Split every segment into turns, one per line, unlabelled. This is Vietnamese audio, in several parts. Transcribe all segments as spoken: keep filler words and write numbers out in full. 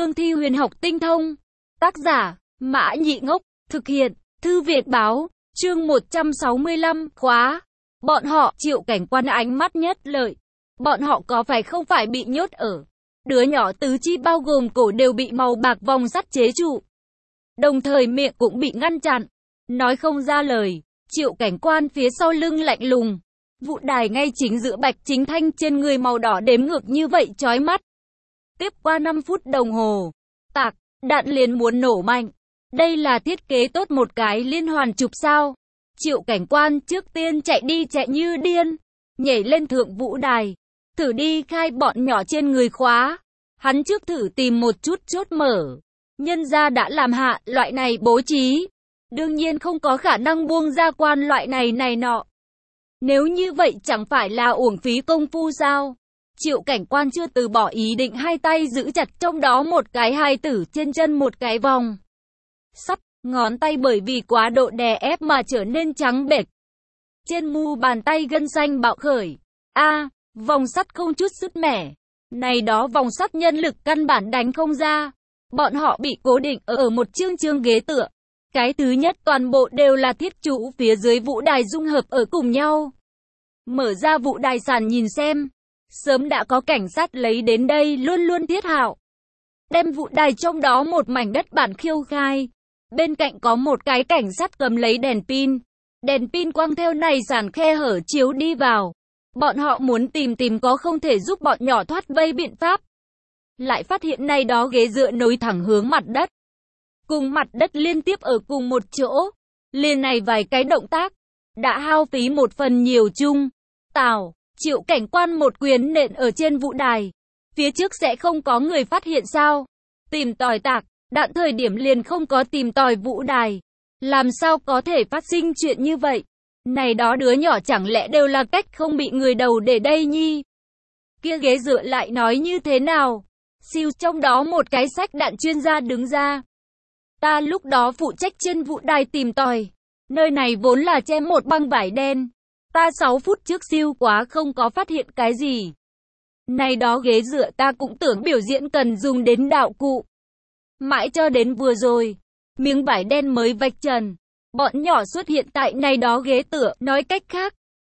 cương thi huyền học tinh thông. Tác giả, Mã Nhị Ngốc, thực hiện, Thư Việt Báo, chương một trăm sáu mươi lăm, khóa. Bọn họ, Triệu Cảnh Quan ánh mắt nhất lợi. Bọn họ có phải không phải bị nhốt ở. Đứa nhỏ tứ chi bao gồm cổ đều bị màu bạc vòng sắt chế trụ. Đồng thời miệng cũng bị ngăn chặn. Nói không ra lời. Triệu Cảnh Quan phía sau lưng lạnh lùng. Vụ đài ngay chính giữa Bạch Chính Thanh trên người màu đỏ đếm ngược như vậy chói mắt. Tiếp qua năm phút đồng hồ. Tạc, đạn liền muốn nổ mạnh. Đây là thiết kế tốt một cái liên hoàn chụp sao. Triệu Cảnh Quan trước tiên chạy đi chạy như điên. Nhảy lên thượng vũ đài. Thử đi khai bọn nhỏ trên người khóa. Hắn trước thử tìm một chút chốt mở. Nhân gia đã làm hạ loại này bố trí. Đương nhiên không có khả năng buông ra quan loại này này nọ. Nếu như vậy chẳng phải là uổng phí công phu sao? Triệu Cảnh Quan chưa từ bỏ ý định, hai tay giữ chặt trong đó một cái hài tử, trên chân một cái vòng sắt, ngón tay bởi vì quá độ đè ép mà trở nên trắng bệch. Trên mu bàn tay gân xanh bạo khởi. A, à, vòng sắt không chút sứt mẻ. Này đó vòng sắt nhân lực căn bản đánh không ra. Bọn họ bị cố định ở một chương chương ghế tựa. Cái thứ nhất toàn bộ đều là thiết trụ phía dưới vũ đài dung hợp ở cùng nhau. Mở ra vũ đài sàn nhìn xem. Sớm đã có cảnh sát lấy đến đây luôn luôn thiết hảo. Đem vũ đài trong đó một mảnh đất bản khiêu khai. Bên cạnh có một cái cảnh sát cầm lấy đèn pin. Đèn pin quang theo này sàn khe hở chiếu đi vào. Bọn họ muốn tìm tìm có không thể giúp bọn nhỏ thoát vây biện pháp. Lại phát hiện này đó ghế dựa nối thẳng hướng mặt đất. Cùng mặt đất liên tiếp ở cùng một chỗ. Liền này vài cái động tác. Đã hao phí một phần nhiều chung. Tào, Triệu Cảnh Quan một quyền nện ở trên vũ đài. Phía trước sẽ không có người phát hiện sao? Tìm tòi tạc, đạn thời điểm liền không có tìm tòi vũ đài. Làm sao có thể phát sinh chuyện như vậy? Này đó đứa nhỏ chẳng lẽ đều là cách không bị người đầu để đây nhi? Kia ghế dựa lại nói như thế nào? Siêu, trong đó một cái sách đạn chuyên gia đứng ra. Ta lúc đó phụ trách trên vũ đài tìm tòi. Nơi này vốn là che một băng vải đen. Ta sáu phút trước siêu quá không có phát hiện cái gì. Này đó ghế dựa ta cũng tưởng biểu diễn cần dùng đến đạo cụ. Mãi cho đến vừa rồi, miếng vải đen mới vạch trần. Bọn nhỏ xuất hiện tại này đó ghế tựa, nói cách khác.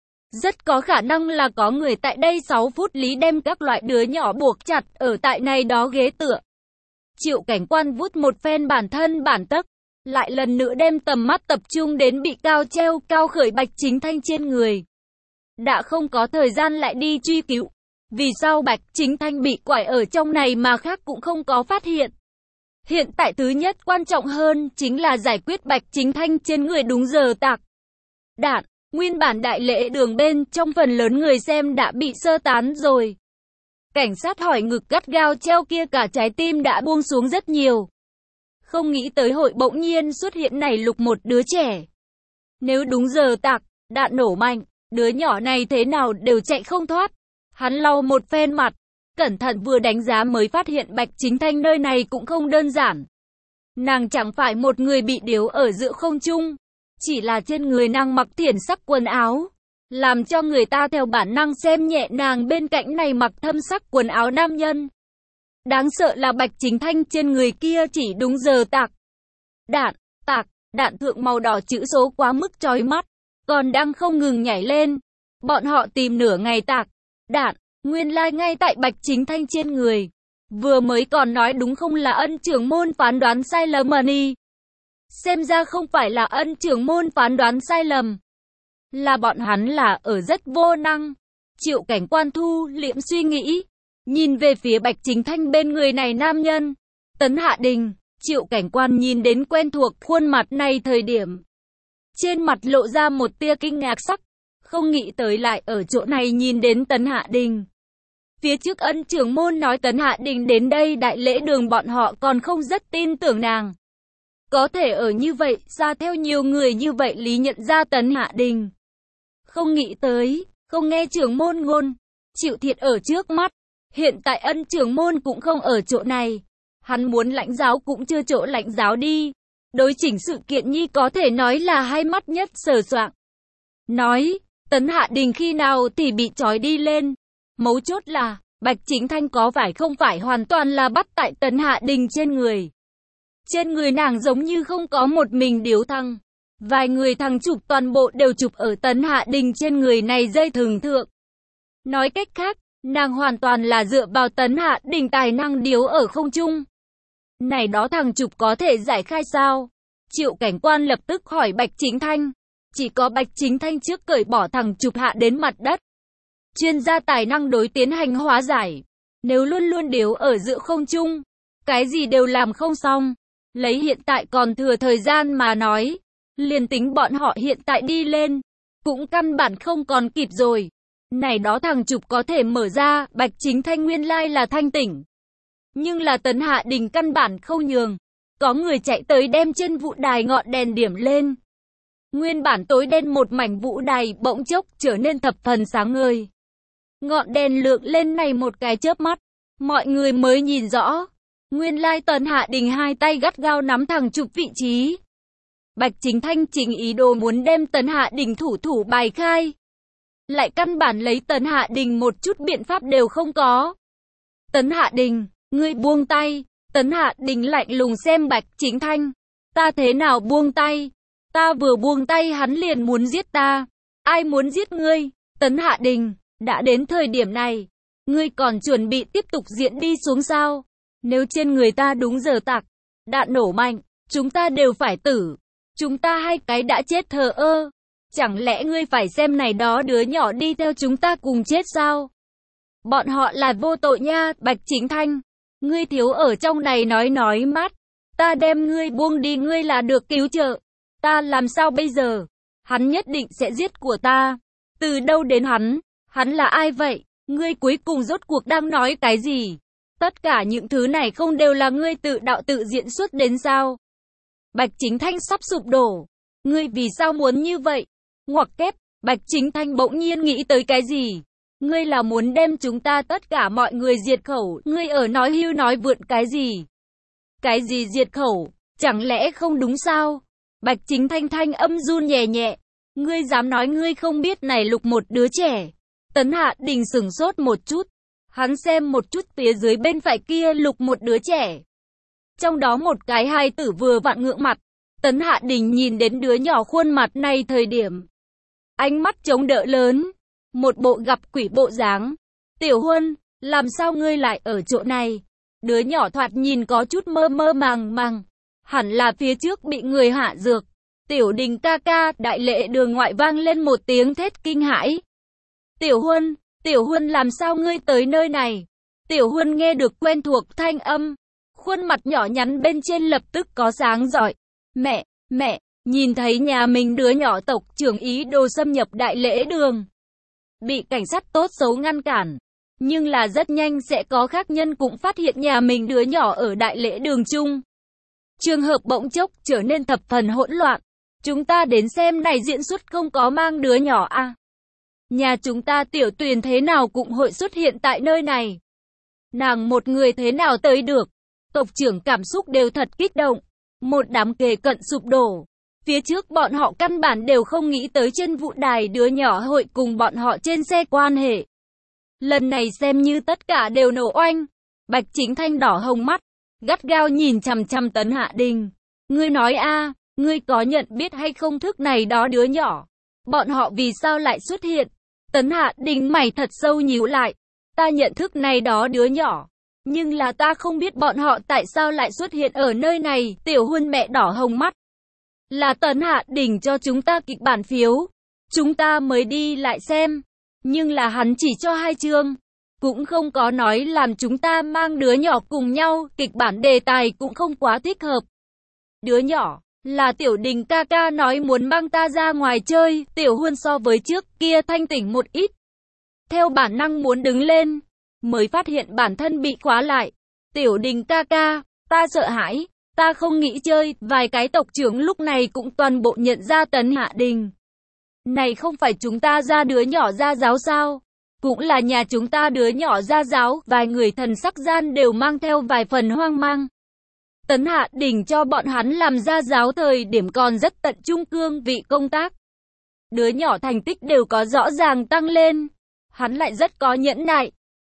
Rất có khả năng là có người tại đây sáu phút lý đem các loại đứa nhỏ buộc chặt ở tại này đó ghế tựa. Triệu Cảnh Quan vút một phen bản thân bản tấc. Lại lần nữa đem tầm mắt tập trung đến bị cao treo cao khởi Bạch Chính Thanh trên người. Đã không có thời gian lại đi truy cứu. Vì sao Bạch Chính Thanh bị quải ở trong này mà khác cũng không có phát hiện. Hiện tại thứ nhất quan trọng hơn chính là giải quyết Bạch Chính Thanh trên người đúng giờ tạc. Đạn, nguyên bản đại lễ đường bên trong phần lớn người xem đã bị sơ tán rồi. Cảnh sát hỏi ngực gắt gao treo kia cả trái tim đã buông xuống rất nhiều. Không nghĩ tới hội bỗng nhiên xuất hiện này lục một đứa trẻ. Nếu đúng giờ tạc, đạn nổ mạnh, đứa nhỏ này thế nào đều chạy không thoát. Hắn lau một phen mặt, cẩn thận vừa đánh giá mới phát hiện Bạch Chính Thanh nơi này cũng không đơn giản. Nàng chẳng phải một người bị điếu ở giữa không trung, chỉ là trên người nàng mặc thiển sắc quần áo, làm cho người ta theo bản năng xem nhẹ nàng bên cạnh này mặc thâm sắc quần áo nam nhân. Đáng sợ là Bạch Chính Thanh trên người kia chỉ đúng giờ tạc. Đạn, tạc, đạn thượng màu đỏ chữ số quá mức chói mắt, còn đang không ngừng nhảy lên. Bọn họ tìm nửa ngày tạc, đạn, nguyên lai like ngay tại Bạch Chính Thanh trên người. Vừa mới còn nói đúng không là ân trưởng môn phán đoán sai lầm mà đi. Xem ra không phải là ân trưởng môn phán đoán sai lầm. Là bọn hắn là ở rất vô năng. Triệu Cảnh Quan thu liễm suy nghĩ. Nhìn về phía Bạch Chính Thanh bên người này nam nhân. Tấn Hạ Đình, Triệu Cảnh Quan nhìn đến quen thuộc khuôn mặt này thời điểm. Trên mặt lộ ra một tia kinh ngạc sắc. Không nghĩ tới lại ở chỗ này nhìn đến Tấn Hạ Đình. Phía trước ân trưởng môn nói Tấn Hạ Đình đến đây đại lễ đường bọn họ còn không rất tin tưởng nàng. Có thể ở như vậy, ra theo nhiều người như vậy lý nhận ra Tấn Hạ Đình. Không nghĩ tới, không nghe trưởng môn ngôn, chịu thiệt ở trước mắt. Hiện tại ân trưởng môn cũng không ở chỗ này. Hắn muốn lãnh giáo cũng chưa chỗ lãnh giáo đi. Đối chỉnh sự kiện nhi có thể nói là hai mắt nhất sờ soạng. Nói, Tấn Hạ Đình khi nào thì bị trói đi lên. Mấu chốt là, Bạch Chính Thanh có phải không phải hoàn toàn là bắt tại Tấn Hạ Đình trên người. Trên người nàng giống như không có một mình Điếu Thăng. Vài người thằng chụp toàn bộ đều chụp ở Tấn Hạ Đình trên người này dây thừng thượng. Nói cách khác, nàng hoàn toàn là dựa vào Tấn Hạ Đình tài năng điếu ở không trung. Này đó thằng chụp có thể giải khai sao? Triệu cảnh quan lập tức hỏi Bạch Chính Thanh. Chỉ có Bạch Chính Thanh trước cởi bỏ thằng chụp hạ đến mặt đất. Chuyên gia tài năng đối tiến hành hóa giải. Nếu luôn luôn điếu ở giữa không trung, cái gì đều làm không xong. Lấy hiện tại còn thừa thời gian mà nói, liền tính bọn họ hiện tại đi lên, cũng căn bản không còn kịp rồi. Này đó thằng chụp có thể mở ra, Bạch Chính Thanh nguyên lai là thanh tỉnh. Nhưng là Tấn Hạ Đình căn bản không nhường. Có người chạy tới đem trên vũ đài ngọn đèn điểm lên. Nguyên bản tối đen một mảnh vũ đài bỗng chốc trở nên thập phần sáng ngời. Ngọn đèn lượn lên này một cái chớp mắt, mọi người mới nhìn rõ. Nguyên lai Tấn Hạ Đình hai tay gắt gao nắm thằng chụp vị trí. Bạch Chính Thanh chính ý đồ muốn đem Tấn Hạ Đình thủ thủ bài khai. Lại căn bản lấy Tấn Hạ Đình một chút biện pháp đều không có. Tấn Hạ Đình, ngươi buông tay. Tấn Hạ Đình lạnh lùng xem Bạch Chính Thanh. Ta thế nào buông tay? Ta vừa buông tay hắn liền muốn giết ta. Ai muốn giết ngươi? Tấn Hạ Đình, đã đến thời điểm này, ngươi còn chuẩn bị tiếp tục diễn đi xuống sao? Nếu trên người ta đúng giờ tạc, đạn nổ mạnh, chúng ta đều phải tử. Chúng ta hai cái đã chết thờ ơ. Chẳng lẽ ngươi phải xem này đó đứa nhỏ đi theo chúng ta cùng chết sao? Bọn họ là vô tội nha, Bạch Chính Thanh. Ngươi thiếu ở trong này nói nói mát. Ta đem ngươi buông đi ngươi là được cứu trợ. Ta làm sao bây giờ? Hắn nhất định sẽ giết của ta. Từ đâu đến hắn? Hắn là ai vậy? Ngươi cuối cùng rốt cuộc đang nói cái gì? Tất cả những thứ này không đều là ngươi tự đạo tự diễn xuất đến sao? Bạch Chính Thanh sắp sụp đổ. Ngươi vì sao muốn như vậy? Ngoặc kép, Bạch Chính Thanh bỗng nhiên nghĩ tới cái gì? Ngươi là muốn đem chúng ta tất cả mọi người diệt khẩu, ngươi ở nói hưu nói vượn cái gì? Cái gì diệt khẩu? Chẳng lẽ không đúng sao? Bạch Chính Thanh thanh âm run nhẹ nhẹ. Ngươi dám nói ngươi không biết này lục một đứa trẻ. Tấn Hạ Đình sửng sốt một chút. Hắn xem một chút phía dưới bên phải kia lục một đứa trẻ. Trong đó một cái hai tử vừa vặn ngượng mặt. Tấn Hạ Đình nhìn đến đứa nhỏ khuôn mặt này thời điểm. Ánh mắt chống đỡ lớn. Một bộ gặp quỷ bộ dáng. Tiểu Huân, làm sao ngươi lại ở chỗ này? Đứa nhỏ thoạt nhìn có chút mơ mơ màng màng. Hẳn là phía trước bị người hạ dược. Tiểu Đình ca ca, đại lễ đường ngoại vang lên một tiếng thét kinh hãi. Tiểu Huân, Tiểu Huân làm sao ngươi tới nơi này? Tiểu Huân nghe được quen thuộc thanh âm. Khuôn mặt nhỏ nhắn bên trên lập tức có sáng rọi. Mẹ, mẹ, nhìn thấy nhà mình đứa nhỏ tộc trưởng ý đồ xâm nhập đại lễ đường. Bị cảnh sát tốt xấu ngăn cản. Nhưng là rất nhanh sẽ có khác nhân cũng phát hiện nhà mình đứa nhỏ ở đại lễ đường chung. Trường hợp bỗng chốc trở nên thập phần hỗn loạn. Chúng ta đến xem này diễn xuất không có mang đứa nhỏ à? Nhà chúng ta Tiểu Tuyền thế nào cũng hội xuất hiện tại nơi này. Nàng một người thế nào tới được? Tộc trưởng cảm xúc đều thật kích động. Một đám kề cận sụp đổ. Phía trước bọn họ căn bản đều không nghĩ tới trên vũ đài đứa nhỏ hội cùng bọn họ trên xe quan hệ. Lần này xem như tất cả đều nổ oanh. Bạch Chính Thanh đỏ hồng mắt, gắt gao nhìn chằm chằm Tấn Hạ Đình. Ngươi nói a, ngươi có nhận biết hay không thức này đó đứa nhỏ? Bọn họ vì sao lại xuất hiện? Tấn Hạ Đình mày thật sâu nhíu lại. Ta nhận thức này đó đứa nhỏ. Nhưng là ta không biết bọn họ tại sao lại xuất hiện ở nơi này. Tiểu Huân mẹ đỏ hồng mắt. Là Tấn Hạ Đình cho chúng ta kịch bản phiếu. Chúng ta mới đi lại xem. Nhưng là hắn chỉ cho hai chương. Cũng không có nói làm chúng ta mang đứa nhỏ cùng nhau. Kịch bản đề tài cũng không quá thích hợp. Đứa nhỏ, là Tiểu Đình ca ca nói muốn mang ta ra ngoài chơi. Tiểu Huân so với trước kia thanh tỉnh một ít. Theo bản năng muốn đứng lên. Mới phát hiện bản thân bị khóa lại. Tiểu Đình ca ca, ta sợ hãi. Ta không nghĩ chơi. Vài cái tộc trưởng lúc này cũng toàn bộ nhận ra Tấn Hạ Đình. Này không phải chúng ta ra đứa nhỏ ra giáo sao? Cũng là nhà chúng ta đứa nhỏ ra giáo. Vài người thần sắc gian đều mang theo vài phần hoang mang. Tấn Hạ Đình cho bọn hắn làm ra giáo thời điểm còn rất tận trung cương vị công tác. Đứa nhỏ thành tích đều có rõ ràng tăng lên. Hắn lại rất có nhẫn nại.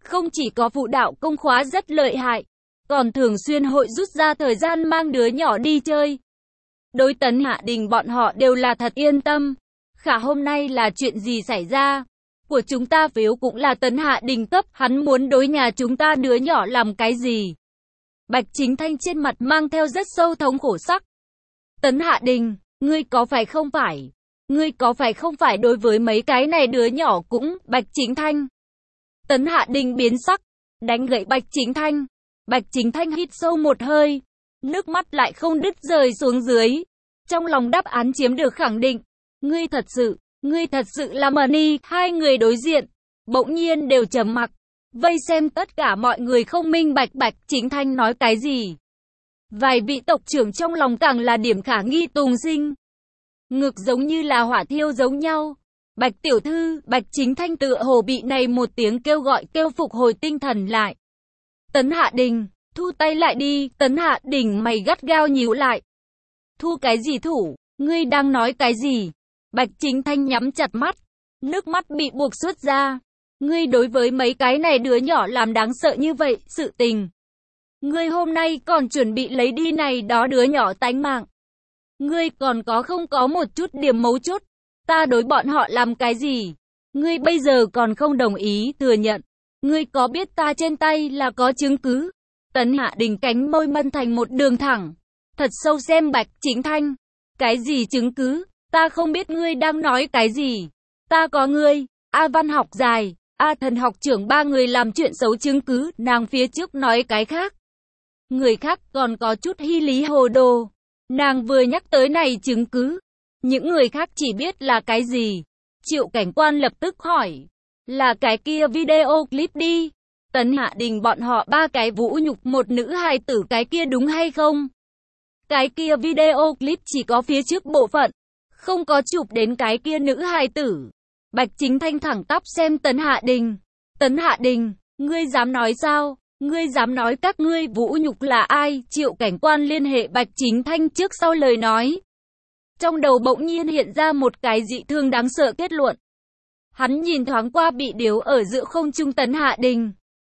Không chỉ có vụ đạo công khóa rất lợi hại, còn thường xuyên hội rút ra thời gian mang đứa nhỏ đi chơi. Đối Tấn Hạ Đình bọn họ đều là thật yên tâm. Khả hôm nay là chuyện gì xảy ra? Của chúng ta phiếu cũng là Tấn Hạ Đình cấp, hắn muốn đối nhà chúng ta đứa nhỏ làm cái gì? Bạch Chính Thanh trên mặt mang theo rất sâu thống khổ sắc. Tấn Hạ Đình, ngươi có phải không phải? Ngươi có phải không phải đối với mấy cái này đứa nhỏ cũng, Bạch Chính Thanh? Tấn Hạ Đình biến sắc, đánh gậy Bạch Chính Thanh. Bạch Chính Thanh hít sâu một hơi, nước mắt lại không đứt rơi xuống dưới. Trong lòng đáp án chiếm được khẳng định. Ngươi thật sự, ngươi thật sự là Money. Hai người đối diện, bỗng nhiên đều trầm mặc, vây xem tất cả mọi người không minh bạch Bạch Chính Thanh nói cái gì. Vài vị tộc trưởng trong lòng càng là điểm khả nghi tùng sinh. Ngực giống như là hỏa thiêu giống nhau. Bạch tiểu thư, Bạch Chính Thanh tựa hồ bị này một tiếng kêu gọi kêu phục hồi tinh thần lại. Tấn Hạ Đình, thu tay lại đi. Tấn Hạ Đình mày gắt gao nhíu lại. Thu cái gì thủ? Ngươi đang nói cái gì? Bạch Chính Thanh nhắm chặt mắt, nước mắt bị buộc xuất ra. Ngươi đối với mấy cái này đứa nhỏ làm đáng sợ như vậy, sự tình. Ngươi hôm nay còn chuẩn bị lấy đi này đó đứa nhỏ tánh mạng. Ngươi còn có không có một chút điểm mấu chốt. Ta đối bọn họ làm cái gì? Ngươi bây giờ còn không đồng ý thừa nhận. Ngươi có biết ta trên tay là có chứng cứ? Tấn Hạ Đình cánh môi mân thành một đường thẳng. Thật sâu xem Bạch Chính Thanh. Cái gì chứng cứ? Ta không biết ngươi đang nói cái gì. Ta có ngươi, A Văn học dài, A Thần học trưởng ba người làm chuyện xấu chứng cứ, nàng phía trước nói cái khác. Người khác còn có chút hy lý hồ đồ. Nàng vừa nhắc tới này chứng cứ. Những người khác chỉ biết là cái gì. Triệu cảnh quan lập tức hỏi. Là cái kia video clip đi. Tấn Hạ Đình bọn họ ba cái vũ nhục một nữ hài tử cái kia đúng hay không? Cái kia video clip chỉ có phía trước bộ phận. Không có chụp đến cái kia nữ hài tử. Bạch Chính Thanh thẳng tắp xem Tấn Hạ Đình. Tấn Hạ Đình, ngươi dám nói sao? Ngươi dám nói các ngươi vũ nhục là ai? Triệu cảnh quan liên hệ Bạch Chính Thanh trước sau lời nói. Trong đầu bỗng nhiên hiện ra một cái dị thương đáng sợ kết luận. Hắn nhìn thoáng qua bị điếu ở giữa không trung Tấn Hạ Đình.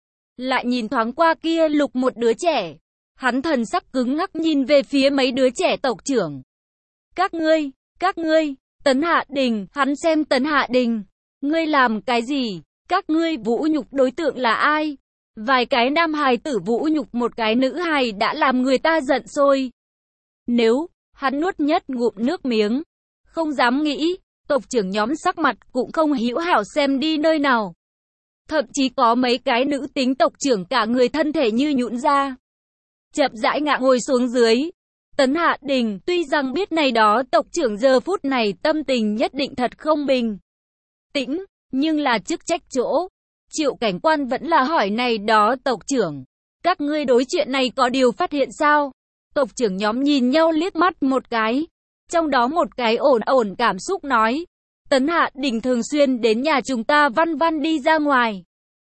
Lại nhìn thoáng qua kia lục một đứa trẻ. Hắn thần sắc cứng ngắc nhìn về phía mấy đứa trẻ tộc trưởng. Các ngươi, các ngươi, Tấn Hạ Đình, hắn xem Tấn Hạ Đình. Ngươi làm cái gì? Các ngươi vũ nhục đối tượng là ai? Vài cái nam hài tử vũ nhục một cái nữ hài đã làm người ta giận sôi. Nếu, hắn nuốt nhất ngụm nước miếng. Không dám nghĩ, tộc trưởng nhóm sắc mặt cũng không hữu hảo xem đi nơi nào. Thậm chí có mấy cái nữ tính tộc trưởng cả người thân thể như nhũn ra. Chậm rãi ngã ngồi xuống dưới. Tấn Hạ Đình tuy rằng biết này đó tộc trưởng giờ phút này tâm tình nhất định thật không bình tĩnh, nhưng là chức trách chỗ. Triệu cảnh quan vẫn là hỏi này đó tộc trưởng. Các ngươi đối chuyện này có điều phát hiện sao? Tộc trưởng nhóm nhìn nhau liếc mắt một cái. Trong đó một cái ổn ổn cảm xúc nói. Tấn Hạ Đình thường xuyên đến nhà chúng ta Văn Văn đi ra ngoài.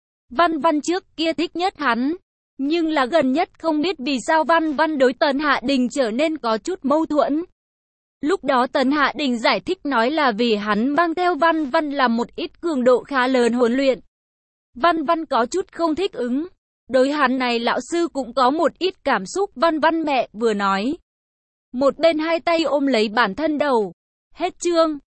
Văn Văn trước kia thích nhất hắn. Nhưng là gần nhất không biết vì sao Văn Văn đối Tấn Hạ Đình trở nên có chút mâu thuẫn. Lúc đó Tấn Hạ Đình giải thích nói là vì hắn mang theo Văn Văn làm một ít cường độ khá lớn huấn luyện. Văn Văn có chút không thích ứng. Đối hắn này lão sư cũng có một ít cảm xúc. Văn Văn mẹ vừa nói. Một bên hai tay ôm lấy bản thân đầu. Hết chương.